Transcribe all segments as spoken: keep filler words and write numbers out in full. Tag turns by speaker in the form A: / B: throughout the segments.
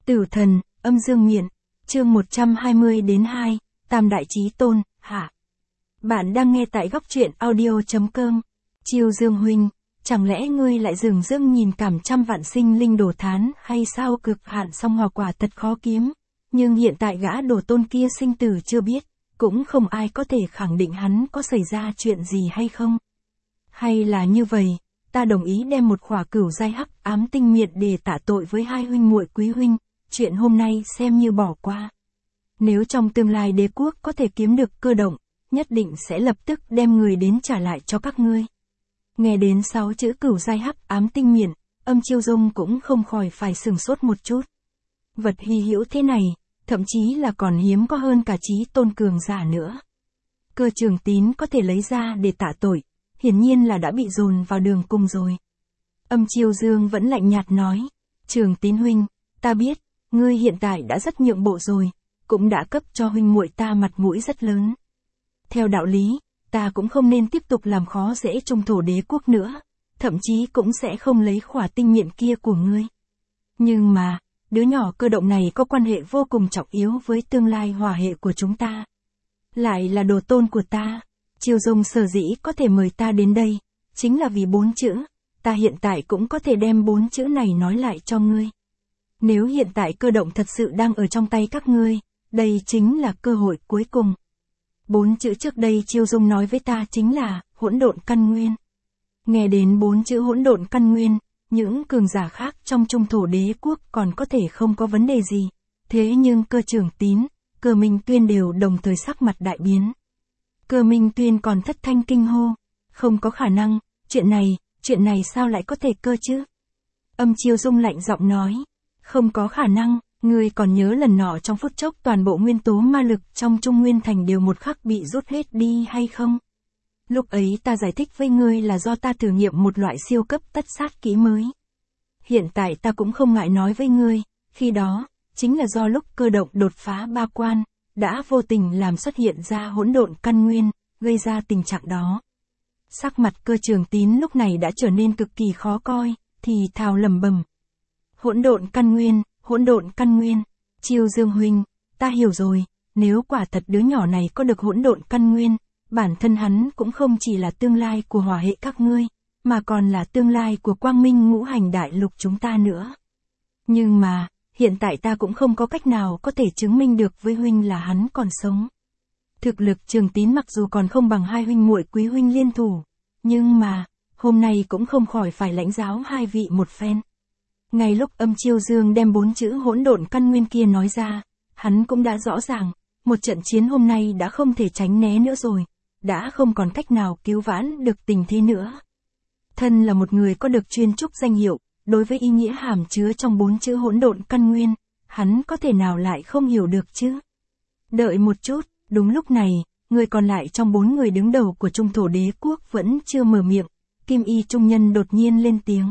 A: Tử thần, âm dương miện, chương một trăm hai mươi đến hai, Tam Đại Chí Tôn, hạ. Bạn đang nghe tại góc truyện audio.com. Chiêu Dương huynh, chẳng lẽ ngươi lại dừng dưng nhìn cảm trăm vạn sinh linh đổ thán hay sao? Cực hạn song hòa quả thật khó kiếm, nhưng hiện tại gã đồ tôn kia sinh tử chưa biết, cũng không ai có thể khẳng định hắn có xảy ra chuyện gì hay không. Hay là như vậy, ta đồng ý đem một khỏa cửu giai hắc ám tinh miệt để tạ tội với hai huynh muội quý huynh, chuyện hôm nay xem như bỏ qua. Nếu trong tương lai đế quốc có thể kiếm được cơ động, nhất định sẽ lập tức đem người đến trả lại cho các ngươi. Nghe đến sáu chữ cửu giai hắc ám tinh miện, Âm Chiêu Dung cũng không khỏi phải sửng sốt một chút. Vật hy hữu thế này, thậm chí là còn hiếm có hơn cả Chí Tôn cường giả nữa. Cơ Trường Tín có thể lấy ra để tạ tội, hiển nhiên là đã bị dồn vào đường cùng rồi. Âm Chiêu Dương vẫn lạnh nhạt nói, Trường Tín huynh, ta biết, ngươi hiện tại đã rất nhượng bộ rồi, cũng đã cấp cho huynh muội ta mặt mũi rất lớn. Theo đạo lý, ta cũng không nên tiếp tục làm khó dễ Trung Thổ Đế quốc nữa, thậm chí cũng sẽ không lấy khỏa tinh miện kia của ngươi. Nhưng mà, đứa nhỏ cơ động này có quan hệ vô cùng trọng yếu với tương lai hòa hệ của chúng ta. Lại là đồ tôn của ta. Chiêu Dung sở dĩ có thể mời ta đến đây, chính là vì bốn chữ, ta hiện tại cũng có thể đem bốn chữ này nói lại cho ngươi. Nếu hiện tại cơ động thật sự đang ở trong tay các ngươi, đây chính là cơ hội cuối cùng. Bốn chữ trước đây Chiêu Dung nói với ta chính là, hỗn độn căn nguyên. Nghe đến bốn chữ hỗn độn căn nguyên, những cường giả khác trong Trung Thổ Đế quốc còn có thể không có vấn đề gì, thế nhưng Cơ Trường Tín, Cơ Minh Tuyên đều đồng thời sắc mặt đại biến. Cơ Minh Tuyên còn thất thanh kinh hô, không có khả năng, chuyện này, chuyện này sao lại có thể cơ chứ? Âm Chiêu Dung lạnh giọng nói, không có khả năng, ngươi còn nhớ lần nọ trong phút chốc toàn bộ nguyên tố ma lực trong Trung Nguyên Thành đều một khắc bị rút hết đi hay không? Lúc ấy ta giải thích với ngươi là do ta thử nghiệm một loại siêu cấp tất sát kỹ mới. Hiện tại ta cũng không ngại nói với ngươi, khi đó, chính là do lúc cơ động đột phá ba quan, đã vô tình làm xuất hiện ra hỗn độn căn nguyên, gây ra tình trạng đó. Sắc mặt Cơ Trường Tín lúc này đã trở nên cực kỳ khó coi, thì thào lẩm bẩm. Hỗn độn căn nguyên, hỗn độn căn nguyên, Chiêu Dương huynh, ta hiểu rồi, nếu quả thật đứa nhỏ này có được hỗn độn căn nguyên, bản thân hắn cũng không chỉ là tương lai của hỏa hệ các ngươi, mà còn là tương lai của quang minh ngũ hành đại lục chúng ta nữa. Nhưng mà, hiện tại ta cũng không có cách nào có thể chứng minh được với huynh là hắn còn sống. Thực lực Trường Tín mặc dù còn không bằng hai huynh muội quý huynh liên thủ, nhưng mà, hôm nay cũng không khỏi phải lãnh giáo hai vị một phen. Ngay lúc Âm Chiêu Dương đem bốn chữ hỗn độn căn nguyên kia nói ra, hắn cũng đã rõ ràng, một trận chiến hôm nay đã không thể tránh né nữa rồi, đã không còn cách nào cứu vãn được tình thế nữa. Thân là một người có được chuyên trúc danh hiệu, đối với ý nghĩa hàm chứa trong bốn chữ hỗn độn căn nguyên, hắn có thể nào lại không hiểu được chứ? Đợi một chút, đúng lúc này, người còn lại trong bốn người đứng đầu của Trung Thổ Đế quốc vẫn chưa mở miệng, Kim Y trung nhân đột nhiên lên tiếng.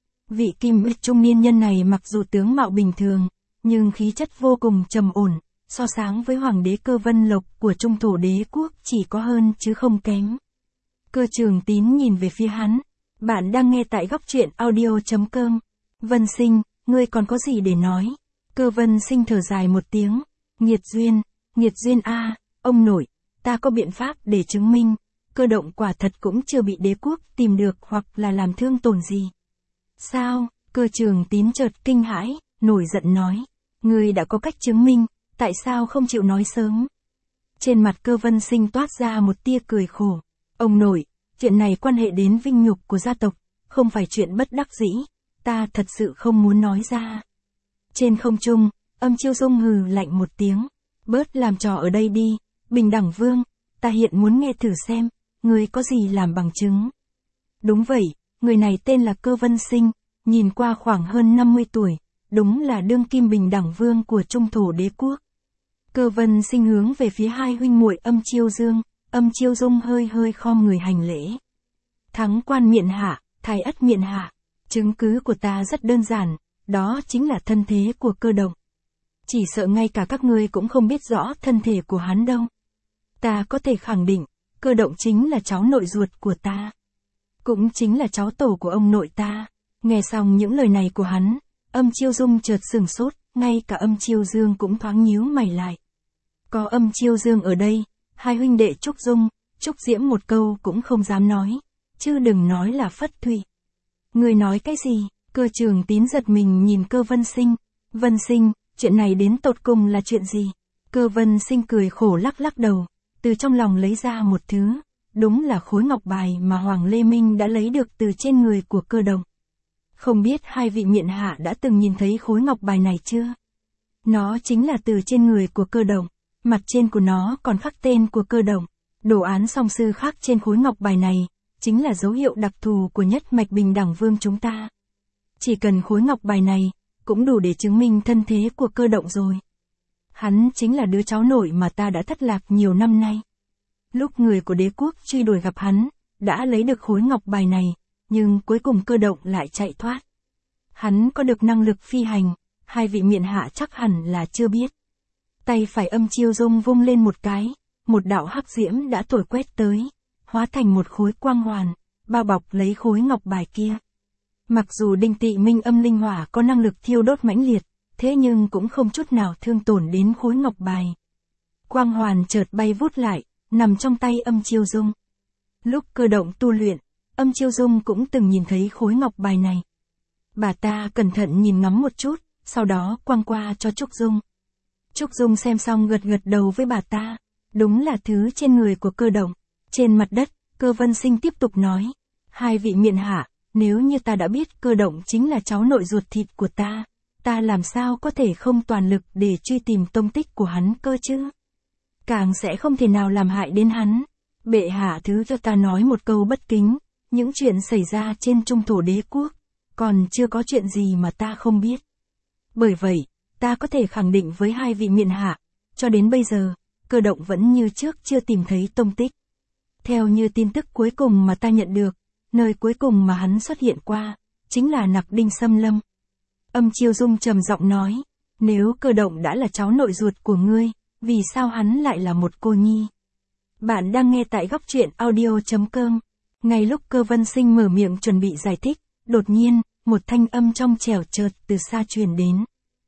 A: Vị Kim Y trung niên nhân này mặc dù tướng mạo bình thường, nhưng khí chất vô cùng trầm ổn, so sánh với Hoàng đế Cơ Vân Lộc của Trung Thổ Đế quốc chỉ có hơn chứ không kém. Cơ Trường Tín nhìn về phía hắn. Bạn đang nghe tại góc truyện audio.com. Vân Sinh, ngươi còn có gì để nói? Cơ Vân Sinh thở dài một tiếng. Nghiệt duyên, nghiệt duyên a, ông nội, ta có biện pháp để chứng minh. Cơ động quả thật cũng chưa bị đế quốc tìm được hoặc là làm thương tổn gì. Sao? Cơ Trường Tín chợt kinh hãi, nổi giận nói. Ngươi đã có cách chứng minh, tại sao không chịu nói sớm? Trên mặt Cơ Vân Sinh toát ra một tia cười khổ. Ông nội, chuyện này quan hệ đến vinh nhục của gia tộc, không phải chuyện bất đắc dĩ, ta thật sự không muốn nói ra. Trên không trung, Âm Chiêu Dung hừ lạnh một tiếng, bớt làm trò ở đây đi, Bình Đẳng Vương, ta hiện muốn nghe thử xem, ngươi có gì làm bằng chứng. Đúng vậy, người này tên là Cơ Vân Sinh, nhìn qua khoảng hơn năm mươi tuổi, đúng là đương kim Bình Đẳng Vương của Trung Thổ Đế quốc. Cơ Vân Sinh hướng về phía hai huynh muội Âm Chiêu Dương. Âm Chiêu Dung hơi hơi khom người hành lễ. Thắng quan miện hạ, thái ất miện hạ. Chứng cứ của ta rất đơn giản, đó chính là thân thế của cơ động. Chỉ sợ ngay cả các ngươi cũng không biết rõ thân thể của hắn đâu. Ta có thể khẳng định, cơ động chính là cháu nội ruột của ta. Cũng chính là cháu tổ của ông nội ta. Nghe xong những lời này của hắn, Âm Chiêu Dung chợt sửng sốt, ngay cả Âm Chiêu Dương cũng thoáng nhíu mày lại. Có Âm Chiêu Dương ở đây, hai huynh đệ Trúc Dung, Trúc Diễm một câu cũng không dám nói, chứ đừng nói là Phất Thụy. Người nói cái gì? Cơ Trường Tín giật mình nhìn Cơ Vân Sinh. Vân Sinh, chuyện này đến tột cùng là chuyện gì? Cơ Vân Sinh cười khổ lắc lắc đầu, từ trong lòng lấy ra một thứ, đúng là khối ngọc bài mà Hoàng Lê Minh đã lấy được từ trên người của Cơ Động. Không biết hai vị miện hạ đã từng nhìn thấy khối ngọc bài này chưa? Nó chính là từ trên người của Cơ Động, mặt trên của nó còn khắc tên của Cơ Động. Đồ án song sư khắc trên khối ngọc bài này, chính là dấu hiệu đặc thù của nhất mạch Bình Đẳng Vương chúng ta. Chỉ cần khối ngọc bài này, cũng đủ để chứng minh thân thế của Cơ Động rồi. Hắn chính là đứa cháu nội mà ta đã thất lạc nhiều năm nay. Lúc người của đế quốc truy đuổi gặp hắn, đã lấy được khối ngọc bài này, nhưng cuối cùng Cơ Động lại chạy thoát. Hắn có được năng lực phi hành, hai vị miện hạ chắc hẳn là chưa biết. Tay phải Âm Chiêu Dung vung lên một cái, một đạo hắc diễm đã thổi quét tới, hóa thành một khối quang hoàn, bao bọc lấy khối ngọc bài kia. Mặc dù Đinh Tị Minh âm linh hỏa có năng lực thiêu đốt mãnh liệt, thế nhưng cũng không chút nào thương tổn đến khối ngọc bài. Quang hoàn chợt bay vút lại, nằm trong tay Âm Chiêu Dung. Lúc Cơ Động tu luyện, Âm Chiêu Dung cũng từng nhìn thấy khối ngọc bài này. Bà ta cẩn thận nhìn ngắm một chút, sau đó quăng qua cho Trúc Dung. Trúc Dung xem xong gật gật đầu với bà ta, đúng là thứ trên người của Cơ Động. Trên mặt đất, Cơ Vân Sinh tiếp tục nói, hai vị miện hạ, nếu như ta đã biết Cơ Động chính là cháu nội ruột thịt của ta, ta làm sao có thể không toàn lực để truy tìm tông tích của hắn cơ chứ? Càng sẽ không thể nào làm hại đến hắn. Bệ hạ thứ cho ta nói một câu bất kính, những chuyện xảy ra trên trung thổ đế quốc, còn chưa có chuyện gì mà ta không biết. Bởi vậy, ta có thể khẳng định với hai vị miện hạ, cho đến bây giờ, Cơ Động vẫn như trước chưa tìm thấy tông tích. Theo như tin tức cuối cùng mà ta nhận được, nơi cuối cùng mà hắn xuất hiện qua, chính là Nặc Đinh Xâm Lâm. Âm Chiêu Dung trầm giọng nói, nếu Cơ Động đã là cháu nội ruột của ngươi, vì sao hắn lại là một cô nhi? Bạn đang nghe tại góc truyện audio chấm com. Ngay lúc Cơ Vân Sinh mở miệng chuẩn bị giải thích, đột nhiên, một thanh âm trong trẻo chợt từ xa truyền đến.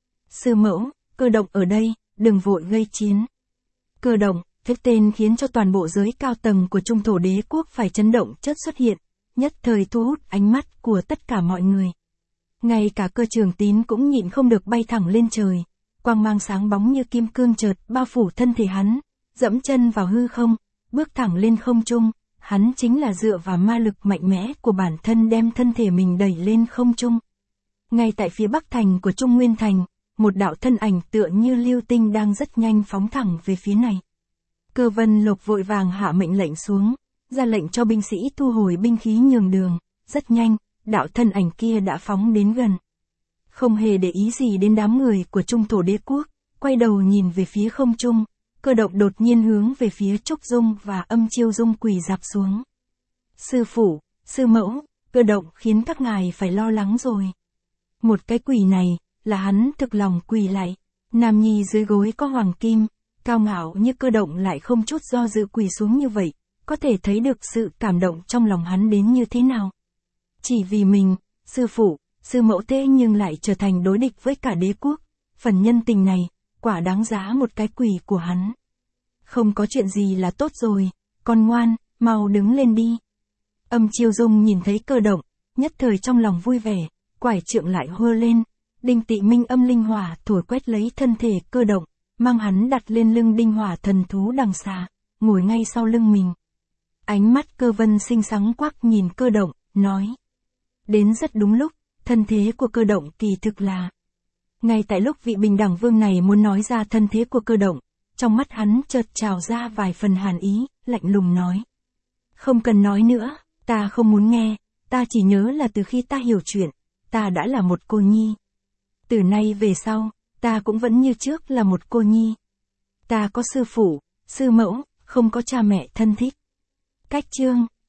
A: Sư mẫu, Cơ Động ở đây, đừng vội gây chiến. Cơ Động, cái tên khiến cho toàn bộ giới cao tầng của trung thổ đế quốc phải chấn động chợt xuất hiện, nhất thời thu hút ánh mắt của tất cả mọi người. Ngay cả Cơ Trường Tín cũng nhịn không được bay thẳng lên trời, quang mang sáng bóng như kim cương chợt bao phủ thân thể hắn, dẫm chân vào hư không, bước thẳng lên không trung, hắn chính là dựa vào ma lực mạnh mẽ của bản thân đem thân thể mình đẩy lên không trung. Ngay tại phía bắc thành của Trung Nguyên Thành, một đạo thân ảnh tựa như lưu tinh đang rất nhanh phóng thẳng về phía này. Cơ Vân Lộc vội vàng hạ mệnh lệnh xuống, ra lệnh cho binh sĩ thu hồi binh khí nhường đường, rất nhanh, đạo thân ảnh kia đã phóng đến gần. Không hề để ý gì đến đám người của trung thổ đế quốc, quay đầu nhìn về phía không trung, Cơ Động đột nhiên hướng về phía Trúc Dung và Âm Chiêu Dung quỳ rạp xuống. Sư phụ, sư mẫu, Cơ Động khiến các ngài phải lo lắng rồi. Một cái quỳ này, là hắn thực lòng quỳ lại. Nam nhi dưới gối có hoàng kim, cao ngạo như Cơ Động lại không chút do dự quỳ xuống như vậy, có thể thấy được sự cảm động trong lòng hắn đến như thế nào. Chỉ vì mình, sư phụ, sư mẫu thế nhưng lại trở thành đối địch với cả đế quốc, phần nhân tình này, quả đáng giá một cái quỳ của hắn. Không có chuyện gì là tốt rồi, con ngoan, mau đứng lên đi. Âm Chiêu Dung nhìn thấy Cơ Động, nhất thời trong lòng vui vẻ, quải trượng lại hơ lên, Đinh Tị Minh âm linh hỏa thổi quét lấy thân thể Cơ Động, mang hắn đặt lên lưng đinh hỏa thần thú đằng xà, ngồi ngay sau lưng mình. Ánh mắt Cơ Vân Sinh sáng quắc nhìn Cơ Động, nói. Đến rất đúng lúc, thân thế của Cơ Động kỳ thực là. Ngay tại lúc vị Bình Đẳng Vương này muốn nói ra thân thế của Cơ Động, trong mắt hắn chợt trào ra vài phần hàn ý, lạnh lùng nói. Không cần nói nữa, ta không muốn nghe, ta chỉ nhớ là từ khi ta hiểu chuyện, ta đã là một cô nhi. Từ nay về sau, ta cũng vẫn như trước là một cô nhi. Ta có sư phụ, sư mẫu, không có cha mẹ thân thích. Cách chương